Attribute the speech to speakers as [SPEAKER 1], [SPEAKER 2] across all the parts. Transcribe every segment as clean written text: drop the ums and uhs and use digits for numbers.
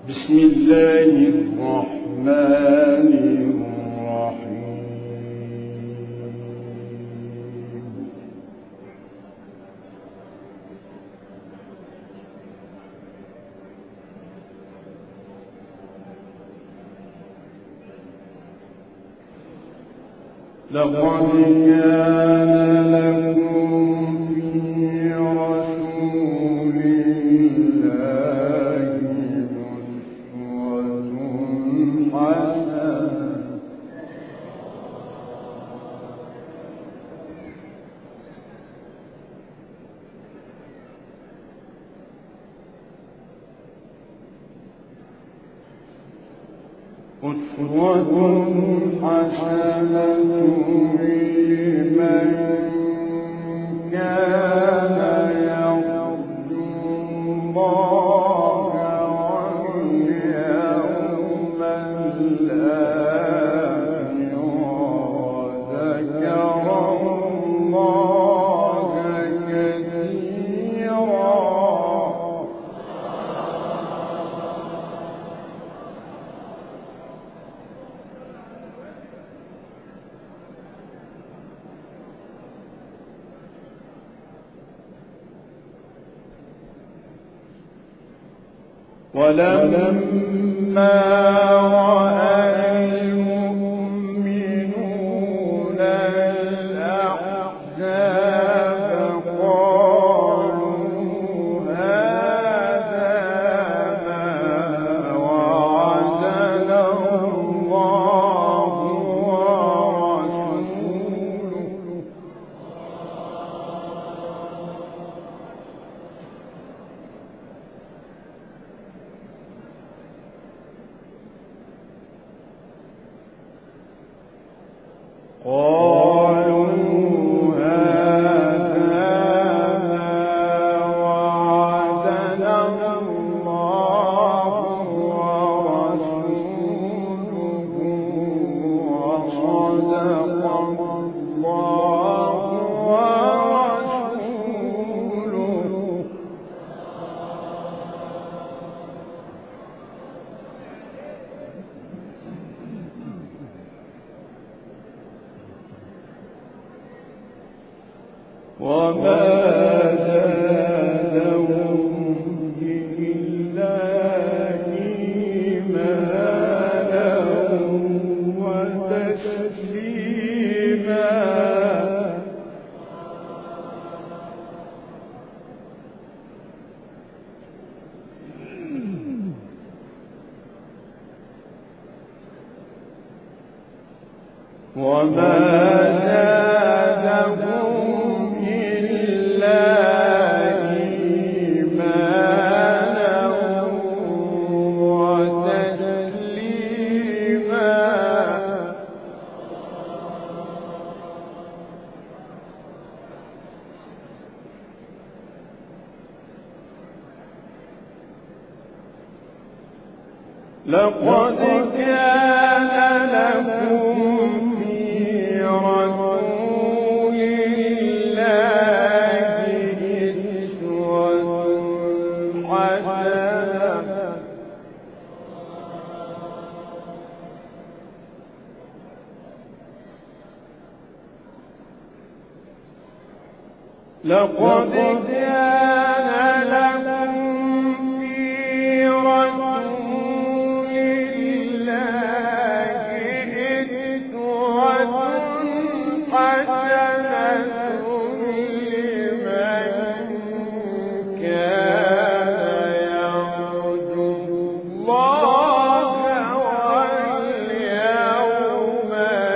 [SPEAKER 1] بسم الله الرحمن الرحيم. لقد كان لكم في رسول الله أسوة حسنة لمن كان يرجو الله واليوم الآخر وذكر الله كثيرا. ولما رأى المؤمنون الأحزاب قالوا هذا ما وعدنا الله ورسوله وصدق الله ورسوله. وما زادهم إلا إيمانا وتسليما. وما زادهم إلا إيمانا وتسليما. لقد كان لكم في رسول الله أسوة حسنة لقد كان لكم في رسول الله أسوة حسنة لمن كان يرجو الله واليوم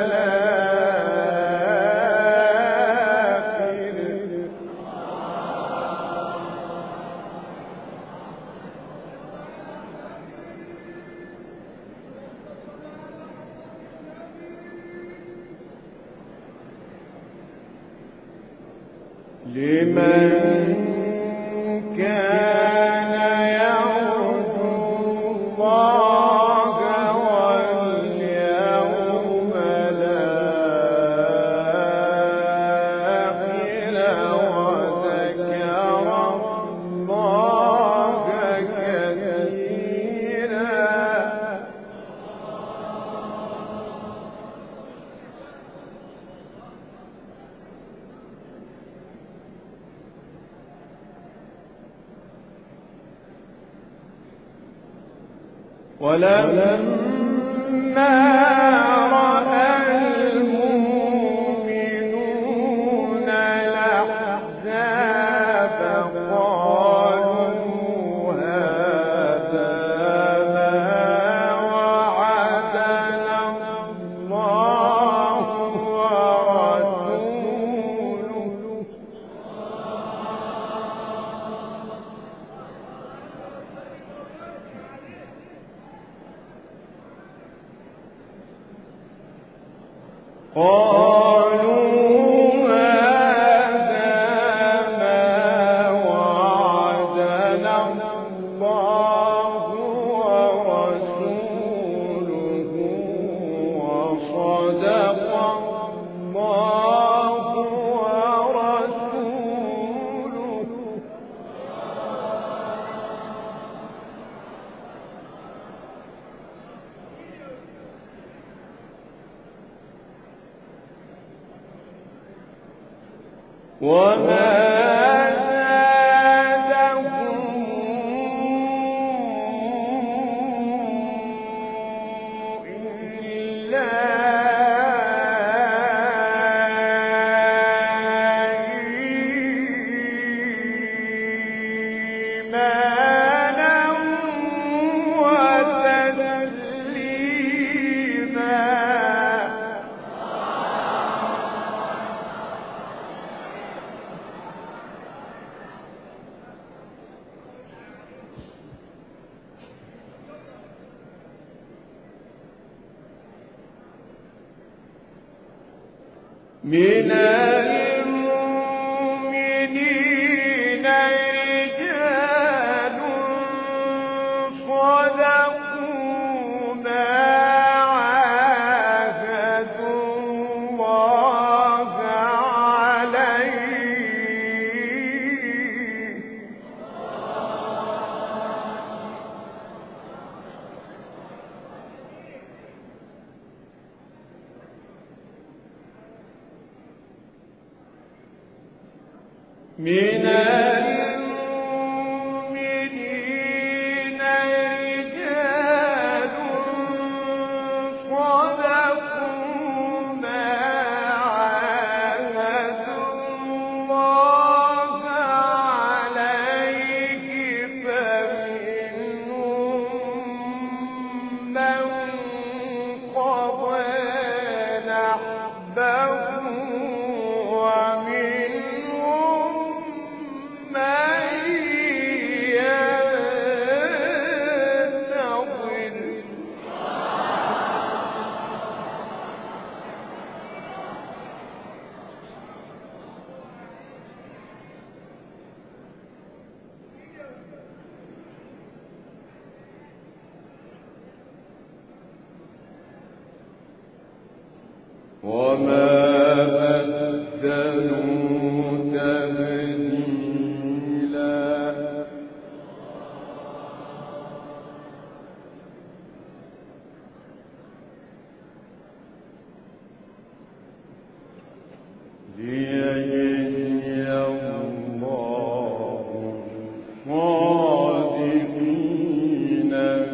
[SPEAKER 1] الآخر لمن كان يرجو الله واليوم الآخر وذكر الله كثيرا. ولما رأى المؤمنون الأحزاب قالوا هذا ما وعدنا الله ورسوله وصدق الله ورسوله وما زادهم إلا إيمانا وتسليما من المؤمنين رجال صدقوا ما عاهدوا الله عليه من المؤمنين رجال صدقوا ما عاهدوا الله عليه فمنهم من قضى نحبه ومنهم من ينتظر وما بدلوا تبديلا ليجزي الله الصادقين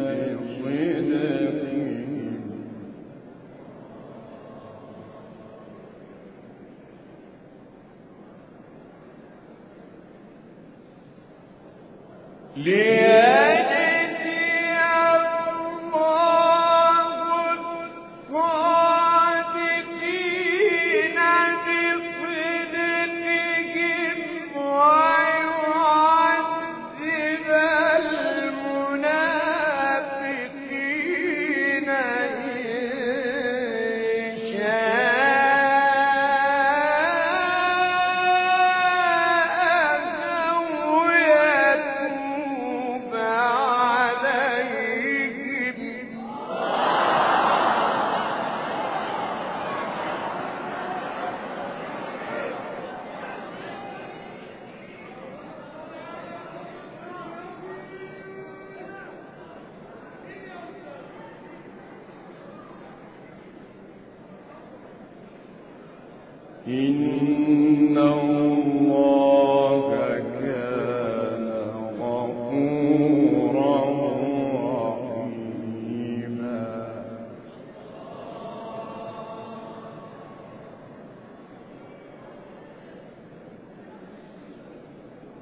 [SPEAKER 1] بصدقهم ليجزي الله الصادقين بصدقهم ويعذب المنافقين إن شاء أو يتوب عليهم إن الله كان غفورا رحيما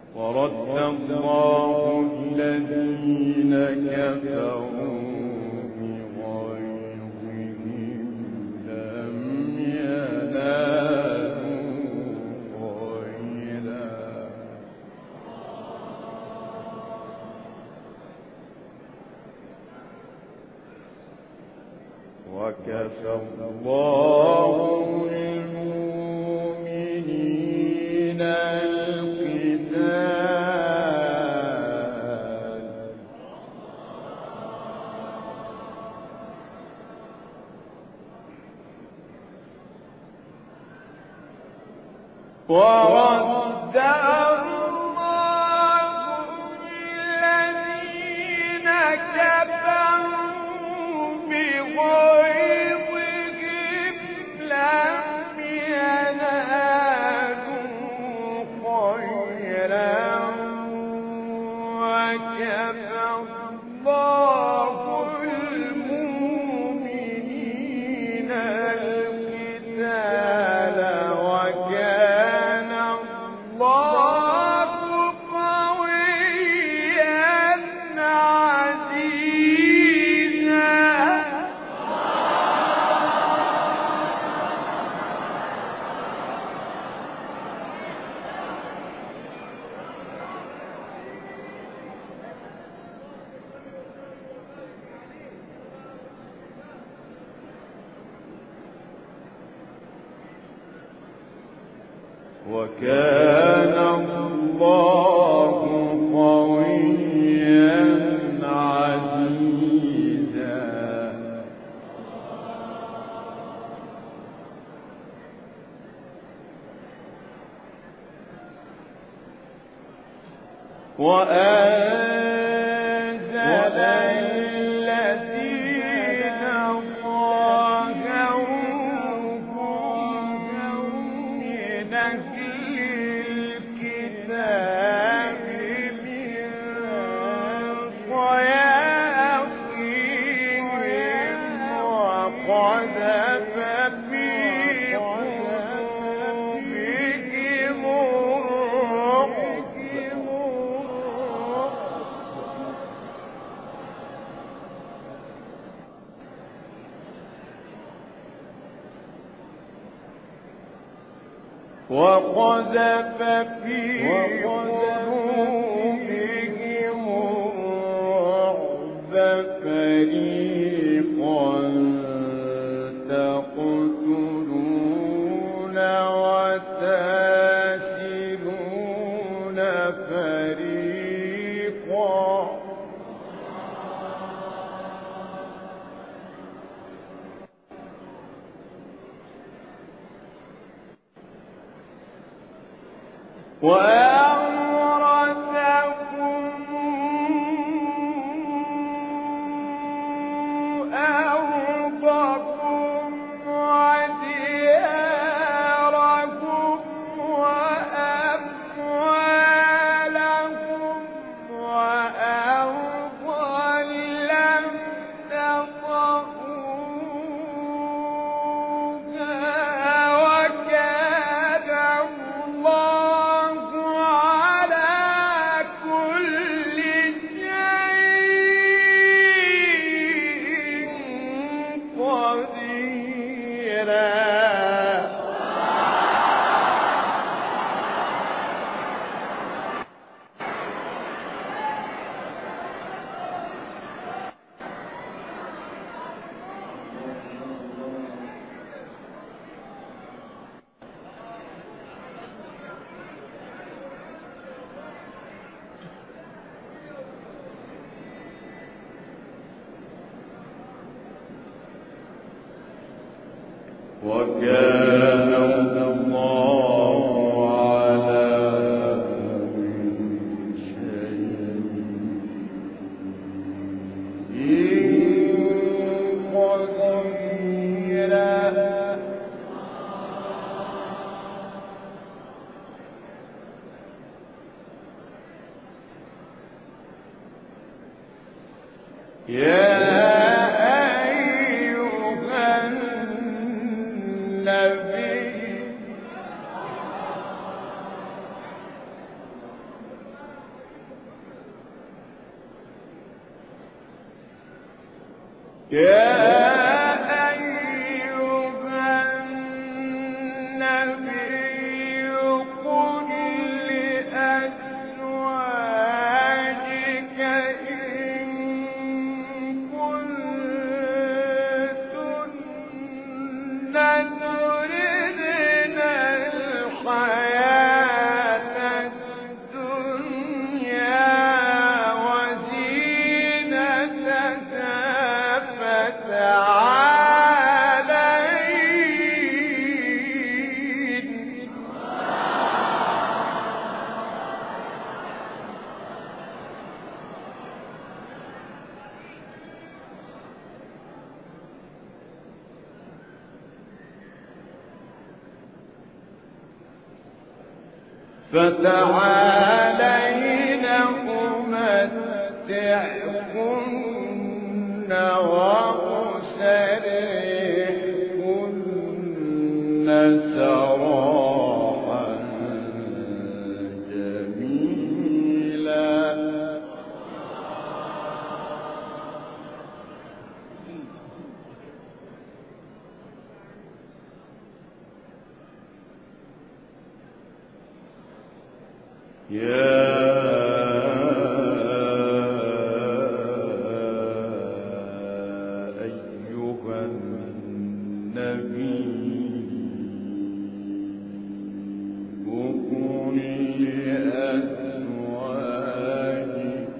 [SPEAKER 1] ورد الله الذين كفروا بغيظهم لم ينالوا خيرا وكفى الله المؤمنين القتال ورد الله الذين كفروا بغيظهم لم ينالوا خيرا وكفى الله المؤمنين القتال وكان الله قويا عزيزا وكان الله قويا عزيزا وأنزل الذين ظاهروهم من أهل الكتاب من صياصيهم وقذف في قلوبهم الرعب وقذف في قلوبهم الرعب فريقا تقتلون وتاسرون فريقا وأورثكم أرضكم ودياركم وأموالكم وأرضا لم تطئوها وكان الله على كل شيء قديرا وكان الله على كل شيء قديرا يا أيها النبي فتعالين أمتعكن وأسرحكن سراحا جميلا. يا أيها النبي قل لأزواجك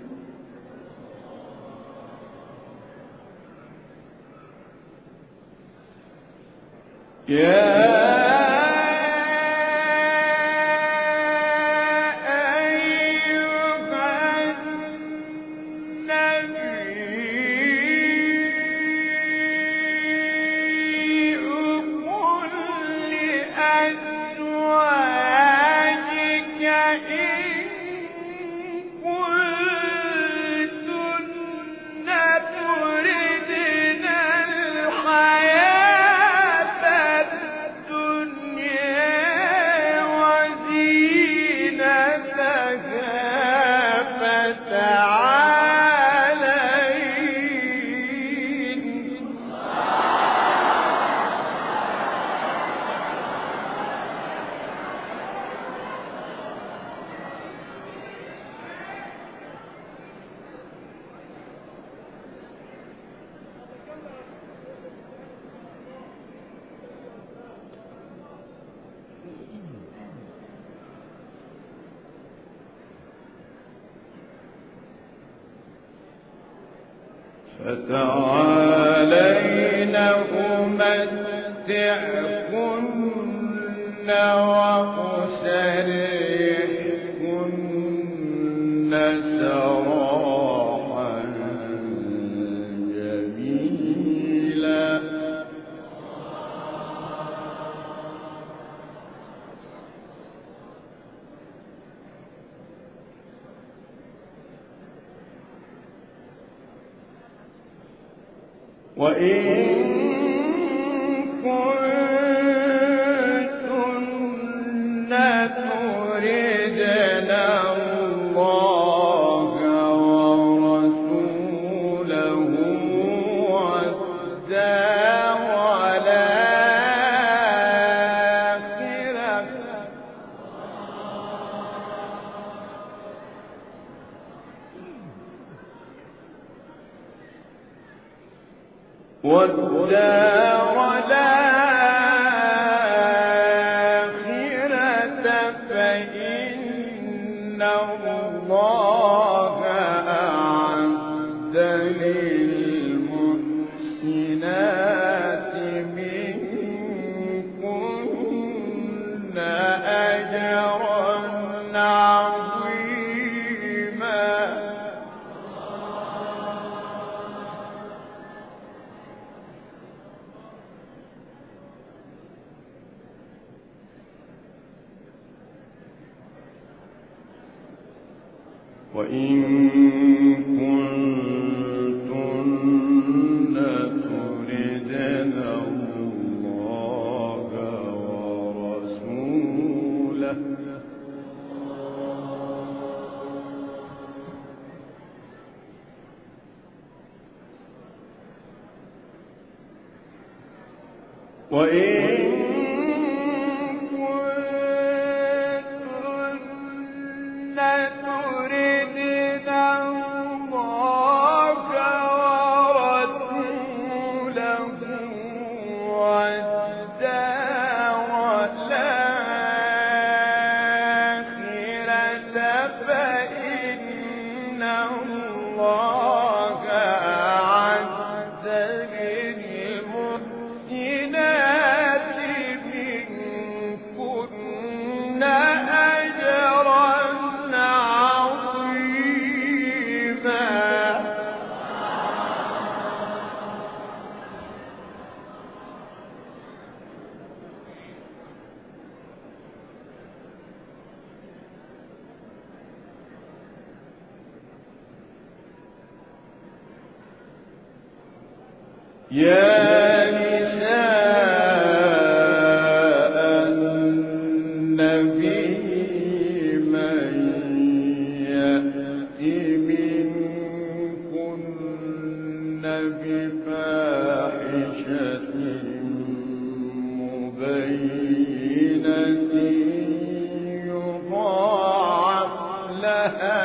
[SPEAKER 1] فتعالين أمتعكن وأسرحكن سراحا جميلا. وإن كنتن تردن الله ورسوله والدار الآخرة فإن الله أعد للمحسنات منكن أجرا عظيما. وإن كنتن تردن الله ورسوله يا نساء النبي من يأت منكن بفاحشة مبينة يضاعف لها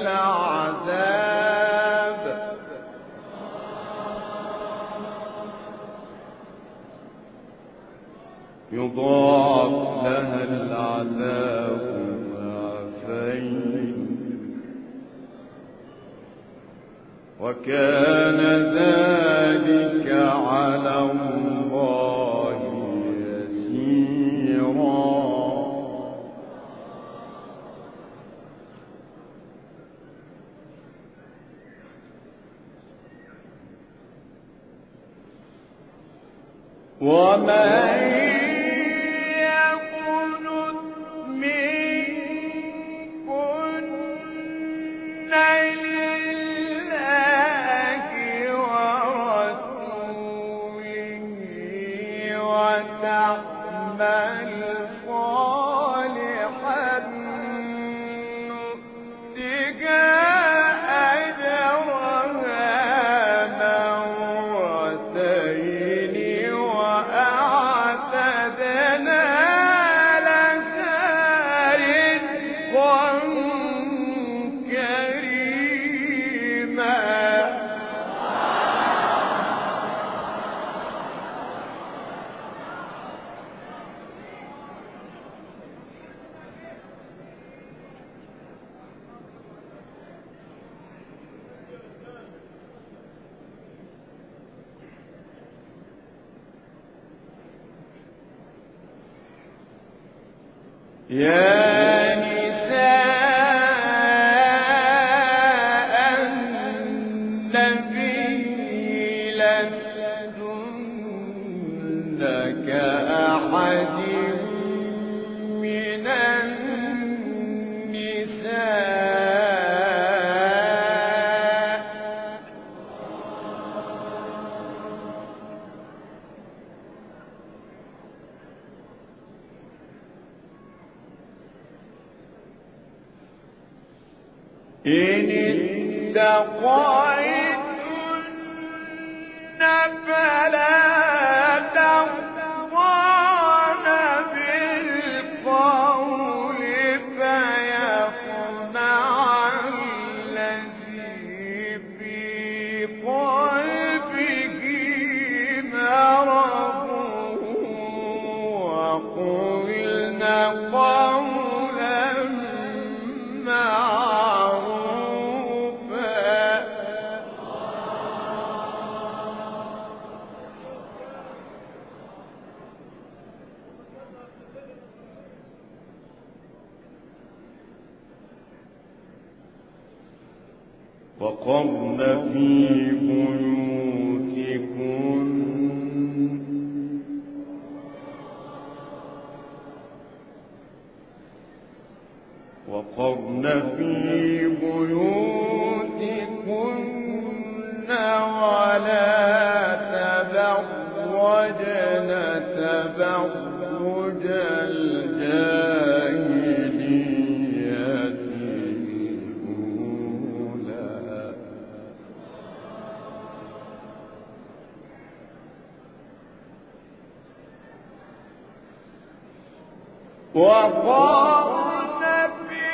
[SPEAKER 1] العذاب ضعفين وكان ذلك على الله يسيرا ومن يا نساء النبي لستن كأحد من النساء إن اتقيتن فلا تخضعن بالقول فيطمع الذي في قلبه مرض وقلن قولا وقرن في بيوتكن ولا تبرجن تبرج الجاهلية الأولى وقرن في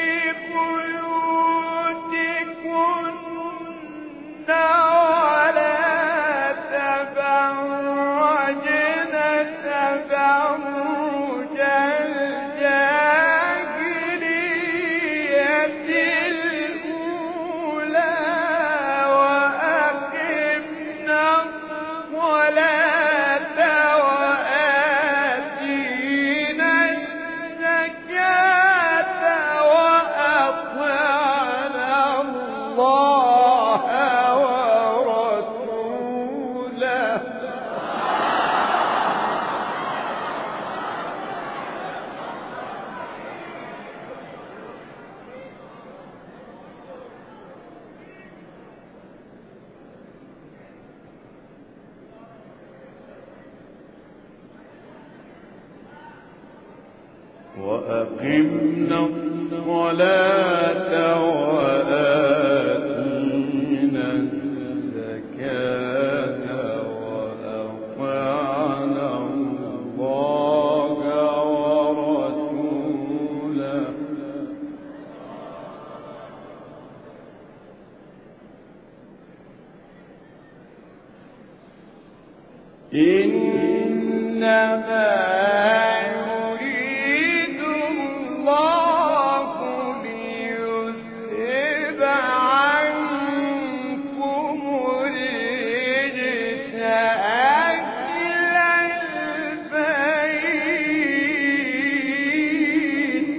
[SPEAKER 1] بيوتكن ولا تبرجن تبرج الجاهلية الأولى وأقمنا الصلاة وآتينا الزكاة وأطعنا الله ورسوله وأقمنا الصلاة وآتينا الزكاة وأطعنا الله ورسوله إنما يريد الله ليذهب عنكم الرجس أهل البيت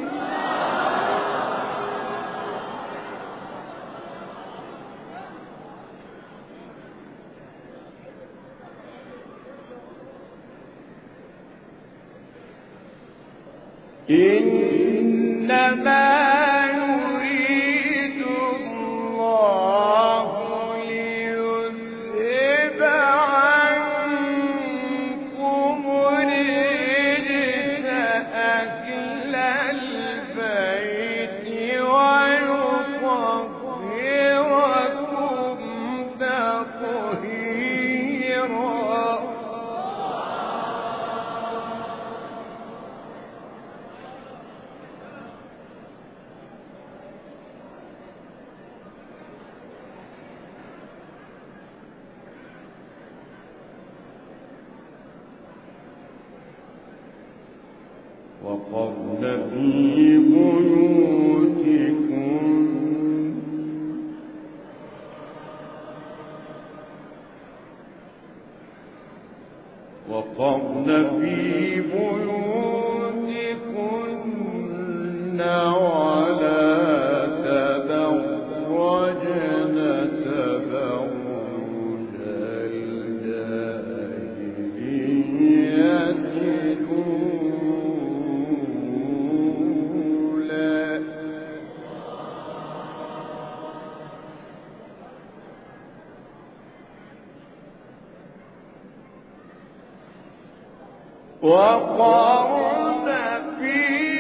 [SPEAKER 1] إنما يريد الله ليذهب عنكم الرجس أهل البيت ويطهركم تطهيرا وقرن في بيوتكن وقرن في بيوتكن ولا تبرجن تبرج الجاهلية الأولى وقرن في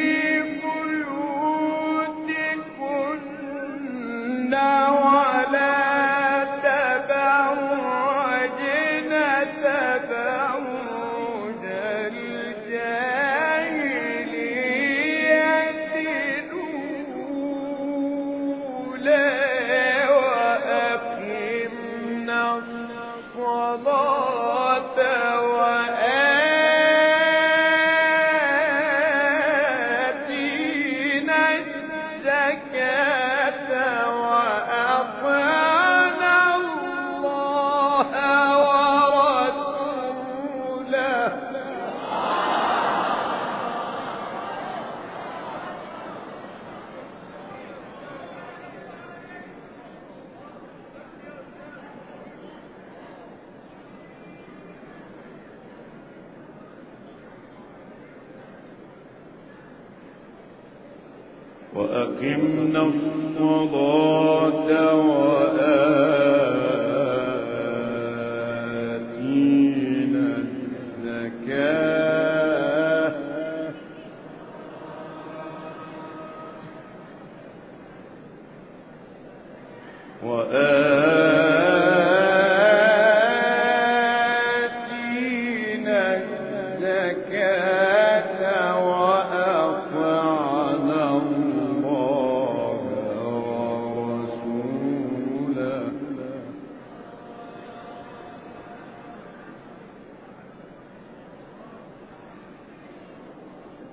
[SPEAKER 1] بيوتكن ولا تبرجن تبرج الجاهلية الأولى وأقمنا الصلاة وآتينا الزكاة وأطعنا الله ورسوله وأقمنا الصلاة وآتينا الزكاة وآتينا الزكاة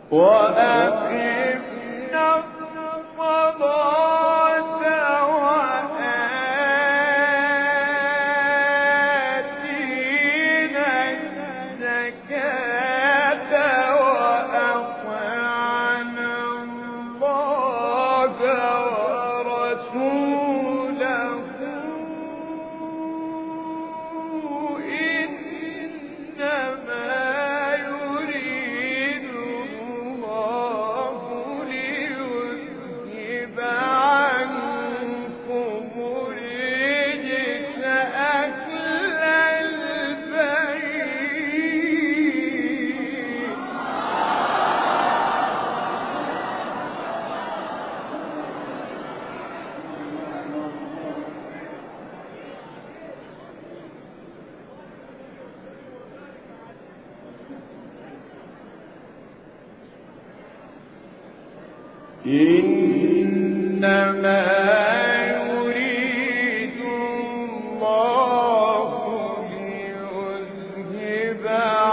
[SPEAKER 1] وأقمنا الصلاة وآتينا الزكاة وأطعنا الله ورسوله إنما يريد الله ليذهب عنكم الرجس أهل البيت. إنما يريد الله ليذهب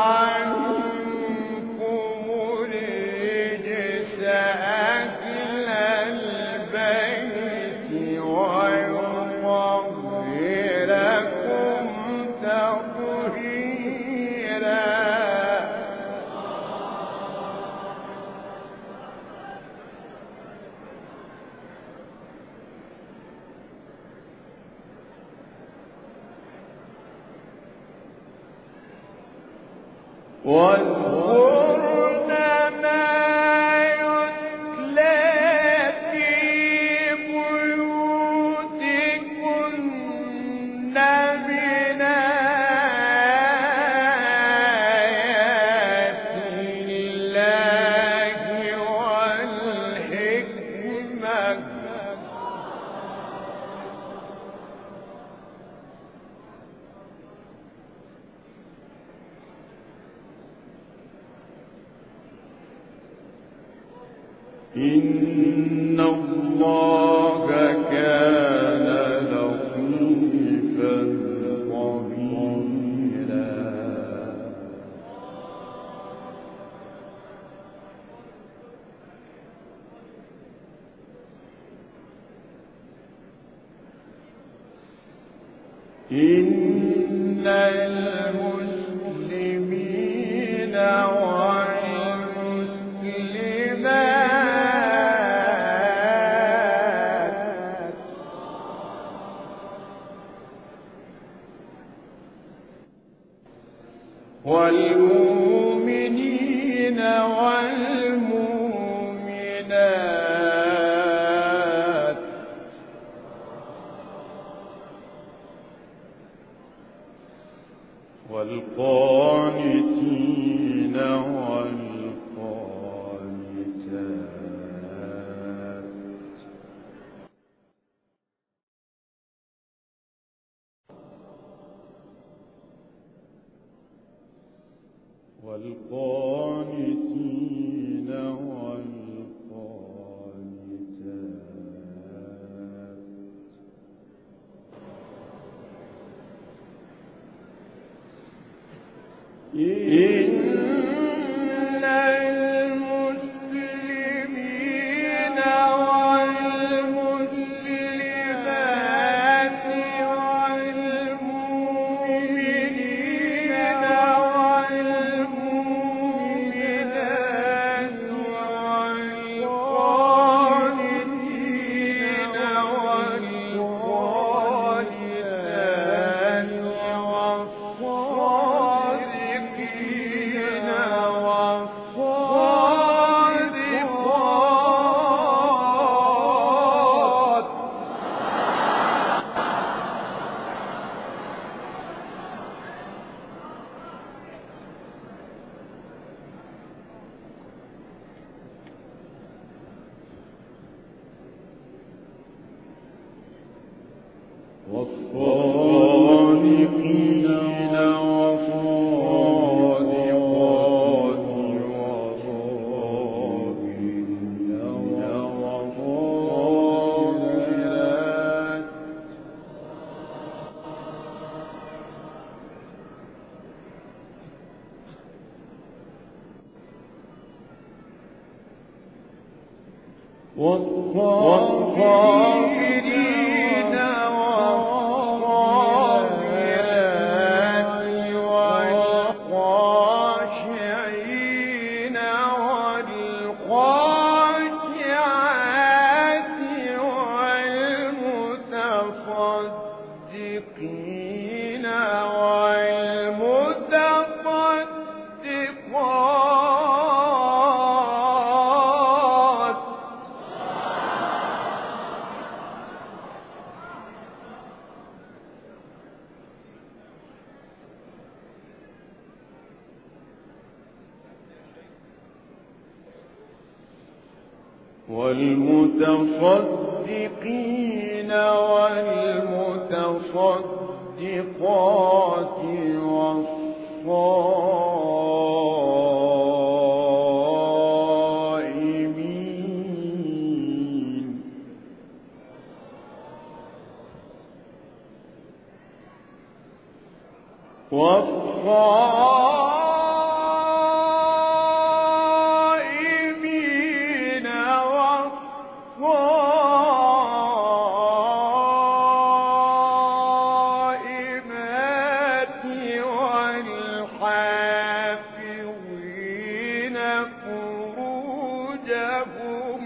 [SPEAKER 1] عنكم الرجس أهل البيت ويطهركم تطهيرا. واذكرن ما يتلى في بيوتكن من آيات الله والحكمة. إن الله كان لطيفا خبيرا. إن المسلمين والمسلمات والمؤمنين والمؤمنات والقانتين والقانتات والقانتين والقانتات. إن المسلمين والمسلمات والمؤمنين والمؤمنات والقانتين والقانتات والصادقين والصادقات والصادقين والصادقات والصابرين والصابرات والصابرين والصابرات والخاشعين والخاشعات والمتصدقين والمتصدقات. والمتصدقين والمتصدقات والصائمين والصائمين والصائمات والحافظين فروجهم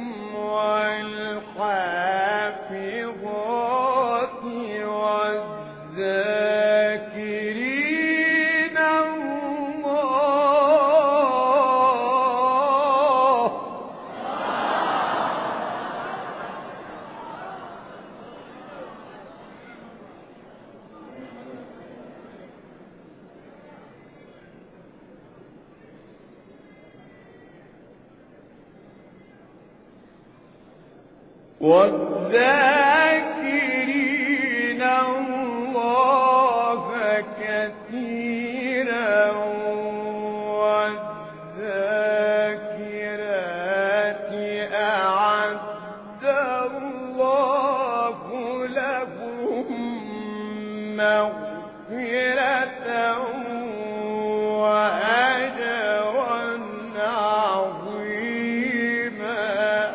[SPEAKER 1] والحافظات والذاكرين الله والذاكرين الله كثيرا والذاكرات أعد الله لهم مغفرة وأجرا عظيما.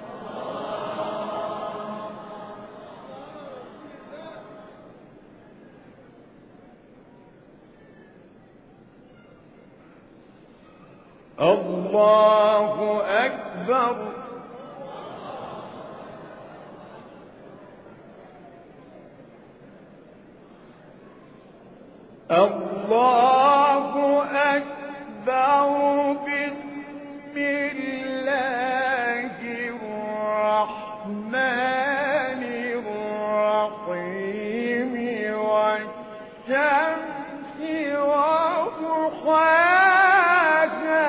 [SPEAKER 1] الله أكبر. الله أكبر. بسم الله الرحمن الرحيم. والشمس وضحاها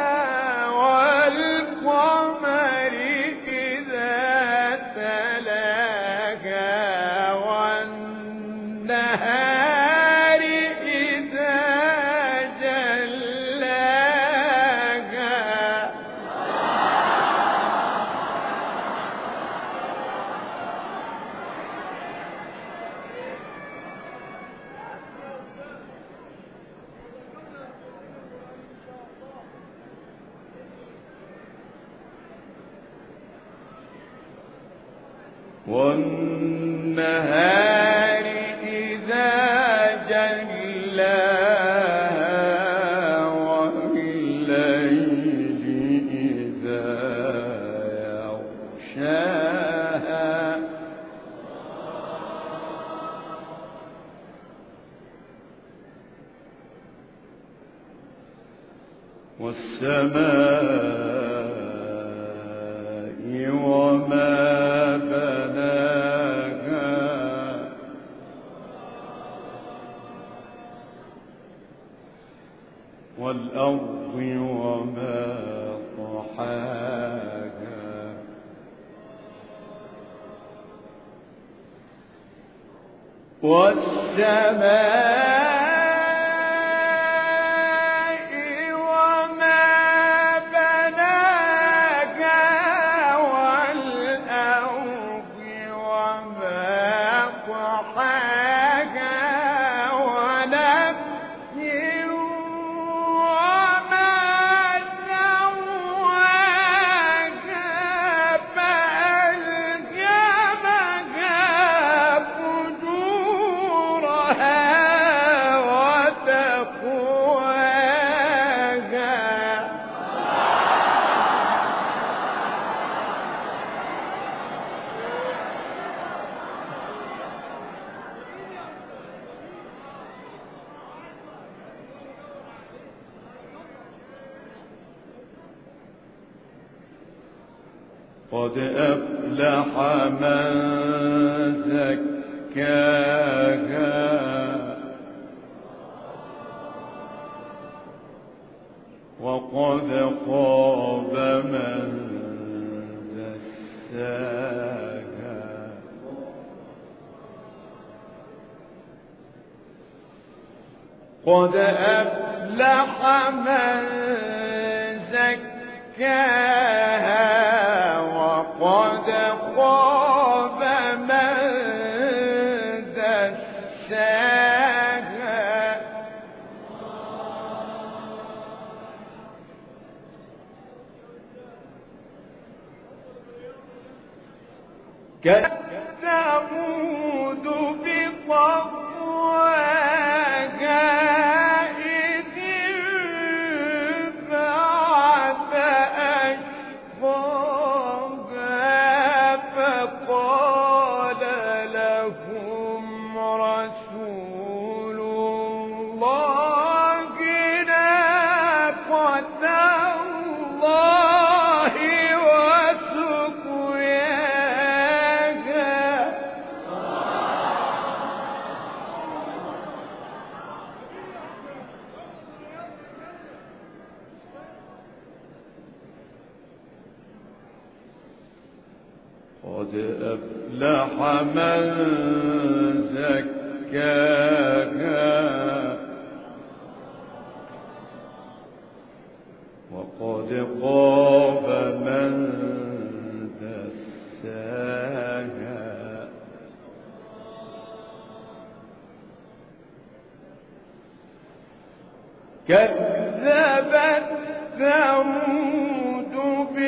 [SPEAKER 1] والقمر إذا تلاها والنهار إذا جلاها. والنهار إذا جلاها والليل إذا يغشاها. والسماء وما بناها. والأرض وما طحاها. والسماء قد أفلح من زكاها وقد خاب من دساها. قد أفلح من زكاها وقد خاب من دساها. كالثمود بطغواها إذ انبعث أشقاها فقال لهم رسول الله ناقة الله وسقياها. قد أفلح من زكاها وقد خاب من دساها. كذبت ثمود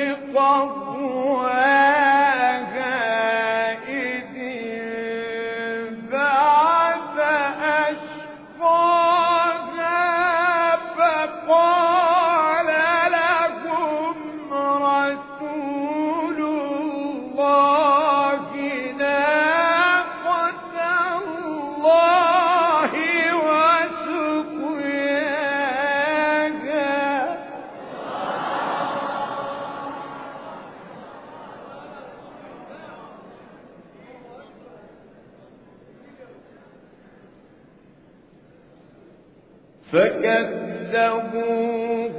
[SPEAKER 1] بطغواها إذ انبعث أشقاها فقال لهم رسول الله ناقة الله وسقياها. فكذبوه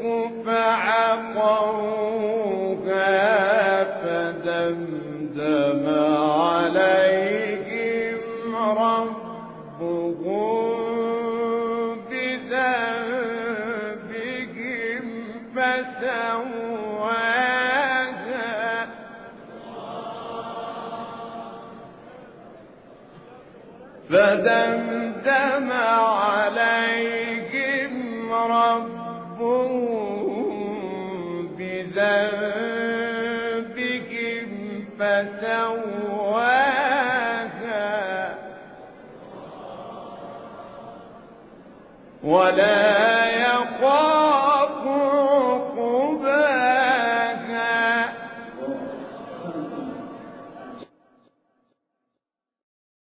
[SPEAKER 1] فعقروها فدمدم عليهم ربهم بذنبهم فسواها. فدمدم عليهم ربهم بذنبهم فسواها. ولا